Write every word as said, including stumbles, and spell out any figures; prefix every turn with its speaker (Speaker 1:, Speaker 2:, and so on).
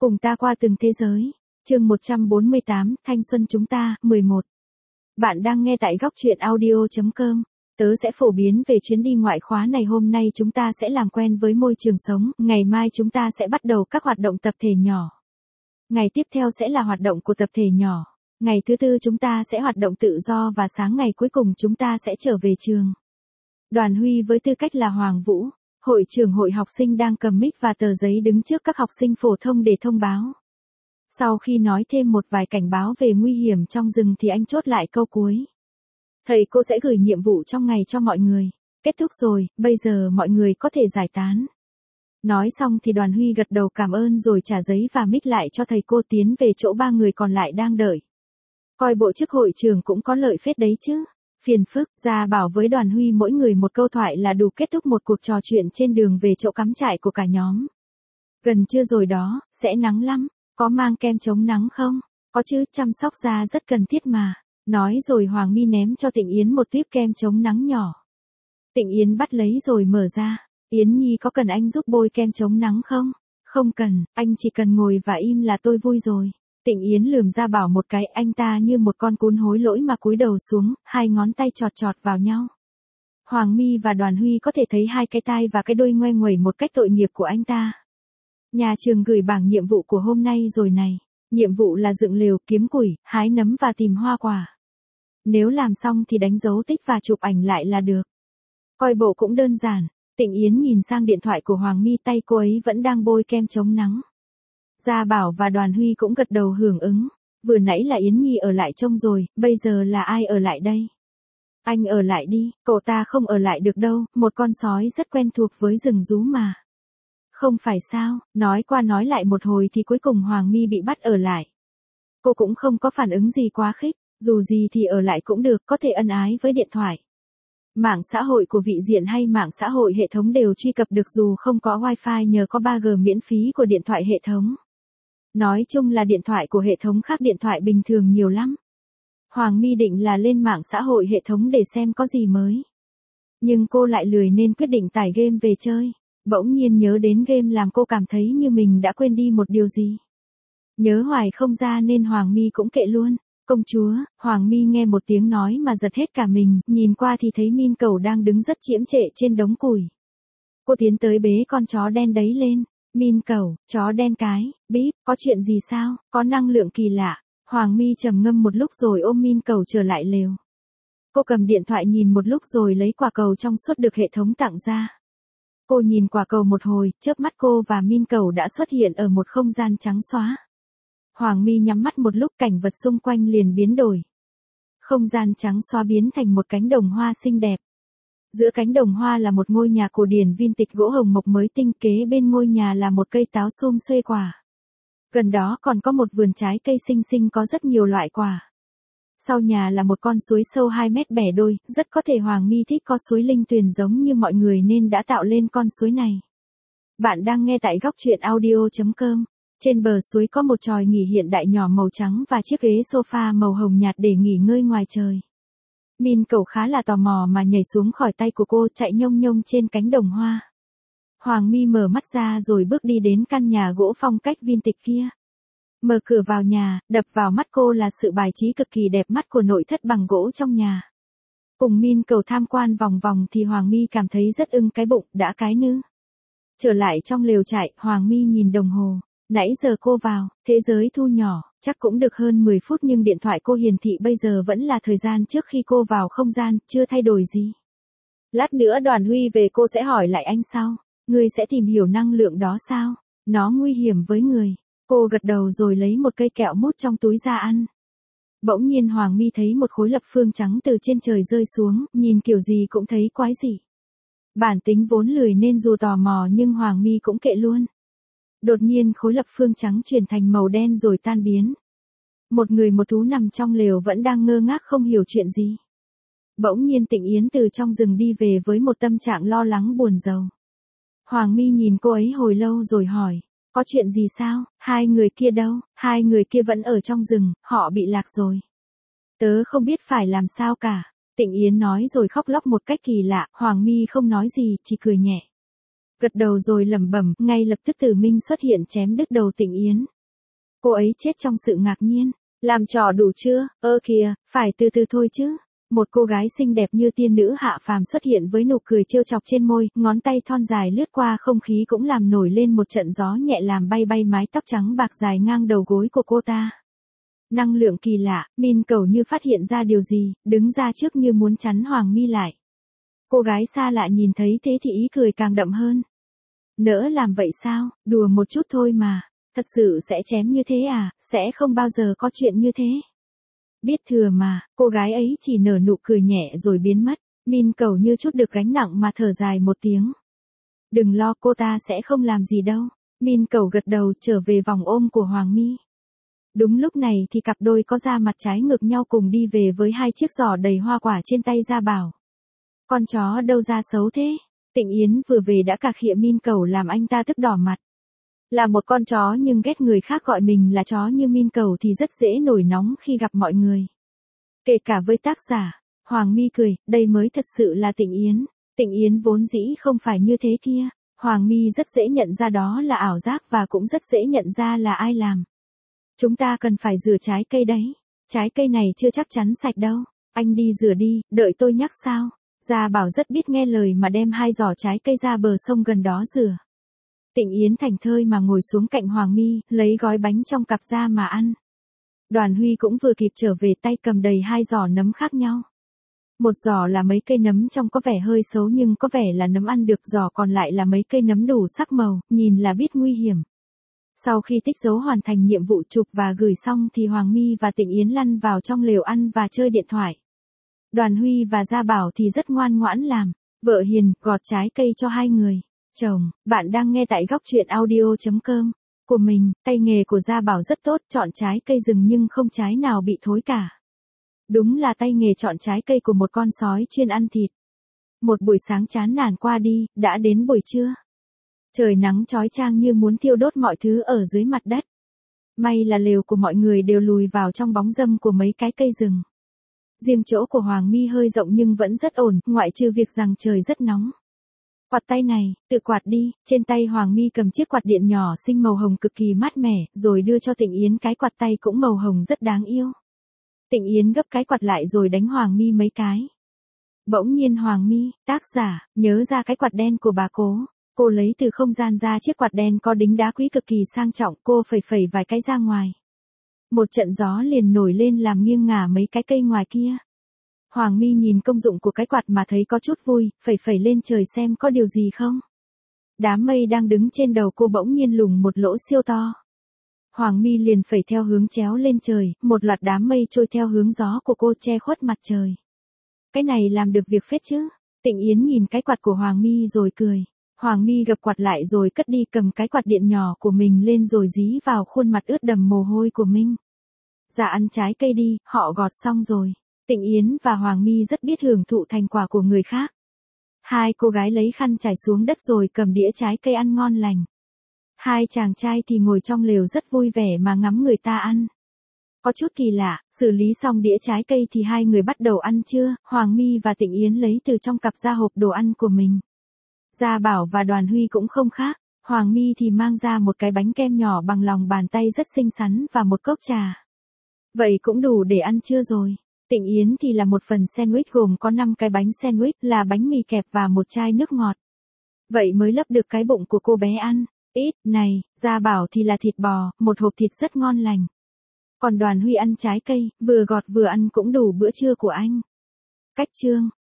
Speaker 1: Cùng ta qua từng thế giới. Chương một trăm bốn mươi tám, Thanh xuân chúng ta, mười một. Bạn đang nghe tại góc truyện audio chấm com. Tớ sẽ phổ biến về chuyến đi ngoại khóa này. Hôm nay chúng ta sẽ làm quen với môi trường sống, ngày mai chúng ta sẽ bắt đầu các hoạt động tập thể nhỏ. Ngày tiếp theo sẽ là hoạt động của tập thể nhỏ. Ngày thứ tư chúng ta sẽ hoạt động tự do và sáng ngày cuối cùng chúng ta sẽ trở về trường. Đoàn Huy với tư cách là Hoàng Vũ, hội trưởng hội học sinh đang cầm mic và tờ giấy đứng trước các học sinh phổ thông để thông báo. Sau khi nói thêm một vài cảnh báo về nguy hiểm trong rừng thì anh chốt lại câu cuối. Thầy cô sẽ gửi nhiệm vụ trong ngày cho mọi người. Kết thúc rồi, bây giờ mọi người có thể giải tán. Nói xong thì Đoàn Huy gật đầu cảm ơn rồi trả giấy và mic lại cho thầy cô tiến về chỗ ba người còn lại đang đợi. Coi bộ chức hội trưởng cũng có lợi phết đấy chứ. Phiền phức, Gia Bảo với Đoàn Huy mỗi người một câu thoại là đủ kết thúc một cuộc trò chuyện trên đường về chỗ cắm trại của cả nhóm. Gần trưa rồi đó, sẽ nắng lắm. Có mang kem chống nắng không? Có chứ, chăm sóc da rất cần thiết mà. Nói rồi Hoàng My ném cho Tịnh Yến một tuyếp kem chống nắng nhỏ. Tịnh Yến bắt lấy rồi mở ra. Yến Nhi có cần anh giúp bôi kem chống nắng không? Không cần, anh chỉ cần ngồi và im là tôi vui rồi. Tịnh Yến lườm Gia Bảo một cái, anh ta như một con cún hối lỗi mà cúi đầu xuống, hai ngón tay chọt chọt vào nhau. Hoàng My và Đoàn Huy có thể thấy hai cái tai và cái đuôi ngoe nguẩy một cách tội nghiệp của anh ta. Nhà trường gửi bảng nhiệm vụ của hôm nay rồi này. Nhiệm vụ là dựng lều, kiếm củi, hái nấm và tìm hoa quả. Nếu làm xong thì đánh dấu tích và chụp ảnh lại là được. Coi bộ cũng đơn giản. Tịnh Yến nhìn sang điện thoại của Hoàng My, tay cô ấy vẫn đang bôi kem chống nắng. Gia Bảo và Đoàn Huy cũng gật đầu hưởng ứng. Vừa nãy là Yến Nhi ở lại trông rồi, bây giờ là ai ở lại đây? Anh ở lại đi, cậu ta không ở lại được đâu, một con sói rất quen thuộc với rừng rú mà. Không phải sao, nói qua nói lại một hồi thì cuối cùng Hoàng My bị bắt ở lại. Cô cũng không có phản ứng gì quá khích, dù gì thì ở lại cũng được, có thể ân ái với điện thoại. Mạng xã hội của vị diện hay mạng xã hội hệ thống đều truy cập được dù không có wifi nhờ có ba G miễn phí của điện thoại hệ thống. Nói chung là điện thoại của hệ thống khác điện thoại bình thường nhiều lắm. Hoàng My định là lên mạng xã hội hệ thống để xem có gì mới. Nhưng cô lại lười nên quyết định tải game về chơi. Bỗng nhiên nhớ đến game làm cô cảm thấy như mình đã quên đi một điều gì. Nhớ hoài không ra nên Hoàng My cũng kệ luôn. Công chúa, Hoàng My nghe một tiếng nói mà giật hết cả mình, nhìn qua thì thấy Min Cẩu đang đứng rất chiếm trệ trên đống củi. Cô tiến tới bế con chó đen đấy lên. Min Cẩu, chó đen cái, bíp, có chuyện gì sao, có năng lượng kỳ lạ. Hoàng My trầm ngâm một lúc rồi ôm Min Cẩu trở lại lều. Cô cầm điện thoại nhìn một lúc rồi lấy quả cầu trong suốt được hệ thống tặng ra. Cô nhìn quả cầu một hồi, chớp mắt cô và Min Cẩu đã xuất hiện ở một không gian trắng xóa. Hoàng My nhắm mắt một lúc, cảnh vật xung quanh liền biến đổi. Không gian trắng xóa biến thành một cánh đồng hoa xinh đẹp. Giữa cánh đồng hoa là một ngôi nhà cổ điển vintage gỗ hồng mộc mới tinh, kế bên ngôi nhà là một cây táo xum xuê quả. Gần đó còn có một vườn trái cây xinh xinh có rất nhiều loại quả. Sau nhà là một con suối sâu hai mét bẻ đôi, rất có thể Hoàng My thích có suối linh tuyền giống như mọi người nên đã tạo lên con suối này. Bạn đang nghe tại góc truyện audio chấm com. Trên bờ suối có một chòi nghỉ hiện đại nhỏ màu trắng và chiếc ghế sofa màu hồng nhạt để nghỉ ngơi ngoài trời. Min Cẩu khá là tò mò mà nhảy xuống khỏi tay của cô, chạy nhông nhông trên cánh đồng hoa. Hoàng My mở mắt ra rồi bước đi đến căn nhà gỗ phong cách vintage kia. Mở cửa vào nhà, đập vào mắt cô là sự bài trí cực kỳ đẹp mắt của nội thất bằng gỗ trong nhà. Cùng Min Cẩu tham quan vòng vòng thì Hoàng My cảm thấy rất ưng cái bụng, đã cái nư. Trở lại trong lều trại, Hoàng My nhìn đồng hồ. Nãy giờ cô vào, thế giới thu nhỏ, chắc cũng được hơn mười phút nhưng điện thoại cô hiển thị bây giờ vẫn là thời gian trước khi cô vào không gian, chưa thay đổi gì. Lát nữa Đoàn Huy về cô sẽ hỏi lại anh sau. Ngươi sẽ tìm hiểu năng lượng đó sao? Nó nguy hiểm với người. Cô gật đầu rồi lấy một cây kẹo mút trong túi ra ăn. Bỗng nhiên Hoàng My thấy một khối lập phương trắng từ trên trời rơi xuống, nhìn kiểu gì cũng thấy quái dị. Bản tính vốn lười nên dù tò mò nhưng Hoàng My cũng kệ luôn. Đột nhiên khối lập phương trắng chuyển thành màu đen rồi tan biến. Một người một thú nằm trong lều vẫn đang ngơ ngác không hiểu chuyện gì. Bỗng nhiên Tịnh Yến từ trong rừng đi về với một tâm trạng lo lắng buồn rầu. Hoàng My nhìn cô ấy hồi lâu rồi hỏi, có chuyện gì sao, hai người kia đâu, hai người kia vẫn ở trong rừng, họ bị lạc rồi. Tớ không biết phải làm sao cả, Tịnh Yến nói rồi khóc lóc một cách kỳ lạ, Hoàng My không nói gì, chỉ cười nhẹ. Gật đầu rồi lẩm bẩm, ngay lập tức Tử Minh xuất hiện chém đứt đầu Tịnh Yến. Cô ấy chết trong sự ngạc nhiên. Làm trò đủ chưa, ơ kìa, phải từ từ thôi chứ. Một cô gái xinh đẹp như tiên nữ hạ phàm xuất hiện với nụ cười trêu chọc trên môi, ngón tay thon dài lướt qua không khí cũng làm nổi lên một trận gió nhẹ làm bay bay mái tóc trắng bạc dài ngang đầu gối của cô ta. Năng lượng kỳ lạ, Min Cầu như phát hiện ra điều gì, đứng ra trước như muốn chắn Hoàng Mi lại. Cô gái xa lạ nhìn thấy thế thì ý cười càng đậm hơn. Nỡ làm vậy sao, đùa một chút thôi mà, thật sự sẽ chém như thế à, sẽ không bao giờ có chuyện như thế. Biết thừa mà, cô gái ấy chỉ nở nụ cười nhẹ rồi biến mất, Min Cầu như chút được gánh nặng mà thở dài một tiếng. Đừng lo, cô ta sẽ không làm gì đâu. Min Cầu gật đầu trở về vòng ôm của Hoàng Mi. Đúng lúc này thì cặp đôi có da mặt trái ngược nhau cùng đi về với hai chiếc giỏ đầy hoa quả trên tay Gia Bảo. Con chó đâu ra xấu thế? Tịnh Yến vừa về đã cà khịa Min Cầu làm anh ta tức đỏ mặt. Là một con chó nhưng ghét người khác gọi mình là chó như Min Cầu thì rất dễ nổi nóng khi gặp mọi người. Kể cả với tác giả. Hoàng Mi cười, đây mới thật sự là Tịnh Yến. Tịnh Yến vốn dĩ không phải như thế kia. Hoàng Mi rất dễ nhận ra đó là ảo giác và cũng rất dễ nhận ra là ai làm. Chúng ta cần phải rửa trái cây đấy. Trái cây này chưa chắc chắn sạch đâu. Anh đi rửa đi, đợi tôi nhắc sao. Gia Bảo rất biết nghe lời mà đem hai giỏ trái cây ra bờ sông gần đó rửa. Tịnh Yến thảnh thơi mà ngồi xuống cạnh Hoàng Mi, lấy gói bánh trong cặp ra mà ăn. Đoàn Huy cũng vừa kịp trở về tay cầm đầy hai giỏ nấm khác nhau. Một giỏ là mấy cây nấm trong có vẻ hơi xấu nhưng có vẻ là nấm ăn được, giỏ còn lại là mấy cây nấm đủ sắc màu, nhìn là biết nguy hiểm. Sau khi tích dấu hoàn thành nhiệm vụ chụp và gửi xong thì Hoàng Mi và Tịnh Yến lăn vào trong lều ăn và chơi điện thoại. Đoàn Huy và Gia Bảo thì rất ngoan ngoãn làm. Vợ hiền, gọt trái cây cho hai người. Chồng, bạn đang nghe tại góc truyện audio chấm com. Của mình, tay nghề của Gia Bảo rất tốt, chọn trái cây rừng nhưng không trái nào bị thối cả. Đúng là tay nghề chọn trái cây của một con sói chuyên ăn thịt. Một buổi sáng chán nản qua đi, đã đến buổi trưa. Trời nắng chói chang như muốn thiêu đốt mọi thứ ở dưới mặt đất. May là lều của mọi người đều lùi vào trong bóng râm của mấy cái cây rừng. Riêng chỗ của Hoàng Mi hơi rộng nhưng vẫn rất ổn, ngoại trừ việc rằng trời rất nóng. Quạt tay này, tự quạt đi, trên tay Hoàng Mi cầm chiếc quạt điện nhỏ xinh màu hồng cực kỳ mát mẻ, rồi đưa cho Tịnh Yến cái quạt tay cũng màu hồng rất đáng yêu. Tịnh Yến gấp cái quạt lại rồi đánh Hoàng Mi mấy cái. Bỗng nhiên Hoàng Mi, tác giả, nhớ ra cái quạt đen của bà cố. Cô lấy từ không gian ra chiếc quạt đen có đính đá quý cực kỳ sang trọng, cô phẩy phẩy vài cái ra ngoài. Một trận gió liền nổi lên làm nghiêng ngả mấy cái cây ngoài kia. Hoàng Mi nhìn công dụng của cái quạt mà thấy có chút vui, phẩy phẩy lên trời xem có điều gì không. Đám mây đang đứng trên đầu cô bỗng nhiên lủng một lỗ siêu to. Hoàng Mi liền phẩy theo hướng chéo lên trời, một loạt đám mây trôi theo hướng gió của cô che khuất mặt trời. Cái này làm được việc phết chứ. Tịnh Yến nhìn cái quạt của Hoàng Mi rồi cười. Hoàng Mi gập quạt lại rồi cất đi, cầm cái quạt điện nhỏ của mình lên rồi dí vào khuôn mặt ướt đầm mồ hôi của mình. Dạ ăn trái cây đi, họ gọt xong rồi. Tịnh Yến và Hoàng Mi rất biết hưởng thụ thành quả của người khác. Hai cô gái lấy khăn trải xuống đất rồi cầm đĩa trái cây ăn ngon lành. Hai chàng trai thì ngồi trong lều rất vui vẻ mà ngắm người ta ăn. Có chút kỳ lạ, xử lý xong đĩa trái cây thì hai người bắt đầu ăn trưa, Hoàng Mi và Tịnh Yến lấy từ trong cặp ra hộp đồ ăn của mình. Gia Bảo và Đoàn Huy cũng không khác, Hoàng Mi thì mang ra một cái bánh kem nhỏ bằng lòng bàn tay rất xinh xắn và một cốc trà. Vậy cũng đủ để ăn trưa rồi. Tịnh Yến thì là một phần sandwich gồm có năm cái bánh sandwich là bánh mì kẹp và một chai nước ngọt. Vậy mới lấp được cái bụng của cô bé ăn. Ít, này, Gia Bảo thì là thịt bò, một hộp thịt rất ngon lành. Còn Đoàn Huy ăn trái cây, vừa gọt vừa ăn cũng đủ bữa trưa của anh. Cách chương.